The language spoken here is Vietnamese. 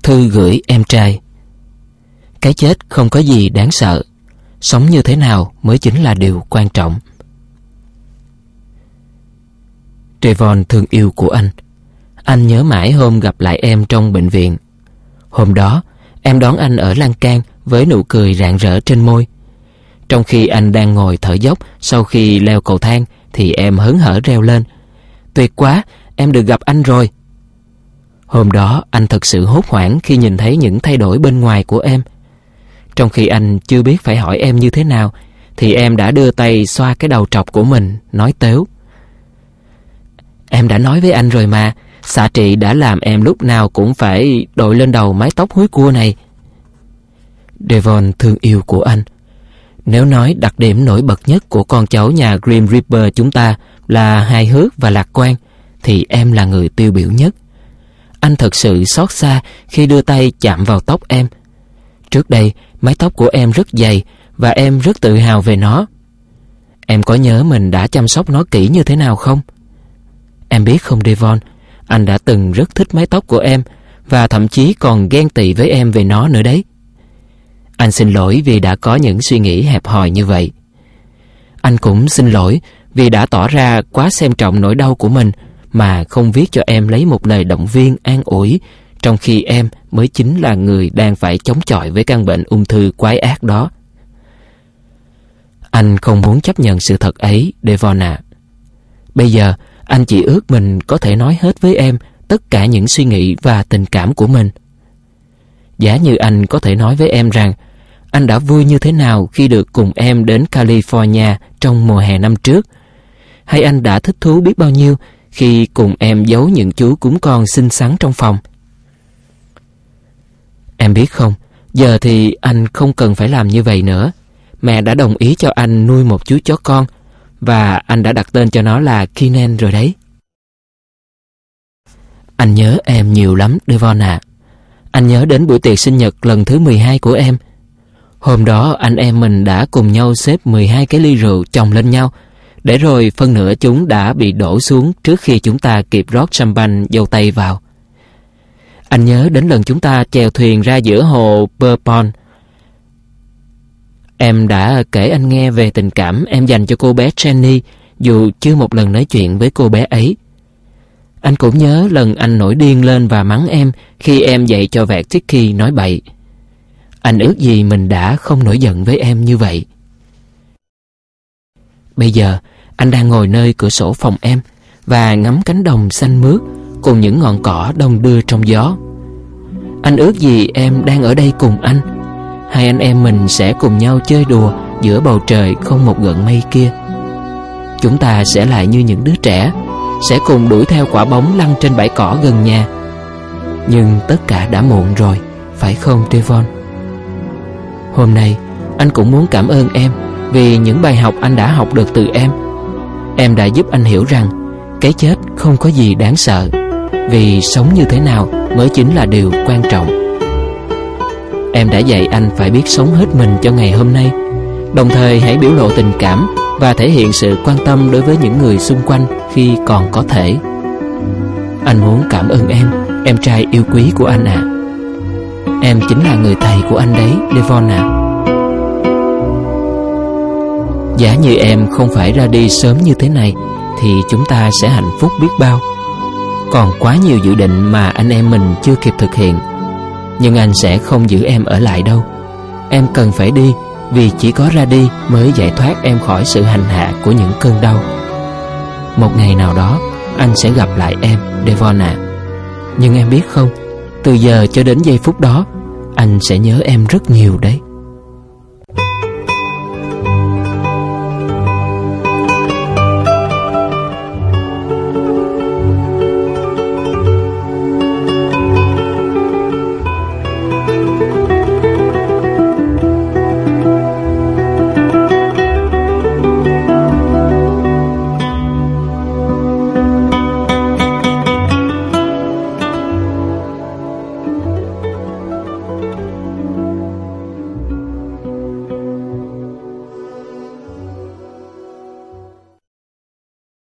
Thư gửi em trai. Cái chết không có gì đáng sợ. Sống như thế nào mới chính là điều quan trọng. Trayvon thương yêu của anh. Anh nhớ mãi hôm gặp lại em trong bệnh viện. Hôm đó, em đón anh ở lan can với nụ cười rạng rỡ trên môi. Trong khi anh đang ngồi thở dốc sau khi leo cầu thang thì em hớn hở reo lên: "Tuyệt quá, em được gặp anh rồi." Hôm đó anh thật sự hốt hoảng khi nhìn thấy những thay đổi bên ngoài của em. Trong khi anh chưa biết phải hỏi em như thế nào thì em đã đưa tay xoa cái đầu trọc của mình, nói tếu: "Em đã nói với anh rồi mà, xạ trị đã làm em lúc nào cũng phải đội lên đầu mái tóc húi cua này." Devon thương yêu của anh. Nếu nói đặc điểm nổi bật nhất của con cháu nhà Grim Reaper chúng ta là hài hước và lạc quan, thì em là người tiêu biểu nhất. Anh thật sự xót xa khi đưa tay chạm vào tóc em. Trước đây, mái tóc của em rất dày và em rất tự hào về nó. Em có nhớ mình đã chăm sóc nó kỹ như thế nào không? Em biết không Devon, anh đã từng rất thích mái tóc của em và thậm chí còn ghen tị với em về nó nữa đấy. Anh xin lỗi vì đã có những suy nghĩ hẹp hòi như vậy. Anh cũng xin lỗi vì đã tỏ ra quá xem trọng nỗi đau của mình mà không viết cho em lấy một lời động viên an ủi, trong khi em mới chính là người đang phải chống chọi với căn bệnh ung thư quái ác đó. Anh không muốn chấp nhận sự thật ấy, Devon ạ. Bây giờ, anh chỉ ước mình có thể nói hết với em tất cả những suy nghĩ và tình cảm của mình. Giả như anh có thể nói với em rằng anh đã vui như thế nào khi được cùng em đến California trong mùa hè năm trước, hay anh đã thích thú biết bao nhiêu khi cùng em giấu những chú cún con xinh xắn trong phòng. Em biết không, giờ thì anh không cần phải làm như vậy nữa. Mẹ đã đồng ý cho anh nuôi một chú chó con, và anh đã đặt tên cho nó là Keenan rồi đấy. Anh nhớ em nhiều lắm, Devon ạ. Anh nhớ đến buổi tiệc sinh nhật lần thứ 12 của em. Hôm đó anh em mình đã cùng nhau xếp 12 cái ly rượu chồng lên nhau, để rồi phân nửa chúng đã bị đổ xuống trước khi chúng ta kịp rót champagne dâu tây vào. Anh nhớ đến lần chúng ta chèo thuyền ra giữa hồ Bourbon. Em đã kể anh nghe về tình cảm em dành cho cô bé Jenny, dù chưa một lần nói chuyện với cô bé ấy. Anh cũng nhớ lần anh nổi điên lên và mắng em khi em dạy cho vẹt Tiki nói bậy. Anh ước gì mình đã không nổi giận với em như vậy. Bây giờ, anh đang ngồi nơi cửa sổ phòng em và ngắm cánh đồng xanh mướt cùng những ngọn cỏ đong đưa trong gió. Anh ước gì em đang ở đây cùng anh. Hai anh em mình sẽ cùng nhau chơi đùa giữa bầu trời không một gợn mây kia. Chúng ta sẽ lại như những đứa trẻ, sẽ cùng đuổi theo quả bóng lăn trên bãi cỏ gần nhà. Nhưng tất cả đã muộn rồi, phải không Devon? Hôm nay, anh cũng muốn cảm ơn em vì những bài học anh đã học được từ em. Em đã giúp anh hiểu rằng cái chết không có gì đáng sợ, vì sống như thế nào mới chính là điều quan trọng. Em đã dạy anh phải biết sống hết mình cho ngày hôm nay, đồng thời hãy biểu lộ tình cảm và thể hiện sự quan tâm đối với những người xung quanh khi còn có thể. Anh muốn cảm ơn em trai yêu quý của anh ạ. Em chính là người thầy của anh đấy, Devon ạ. Giả như em không phải ra đi sớm như thế này thì chúng ta sẽ hạnh phúc biết bao. Còn quá nhiều dự định mà anh em mình chưa kịp thực hiện. Nhưng anh sẽ không giữ em ở lại đâu. Em cần phải đi, vì chỉ có ra đi mới giải thoát em khỏi sự hành hạ của những cơn đau. Một ngày nào đó anh sẽ gặp lại em, Devon ạ. Nhưng em biết không, từ giờ cho đến giây phút đó, anh sẽ nhớ em rất nhiều đấy.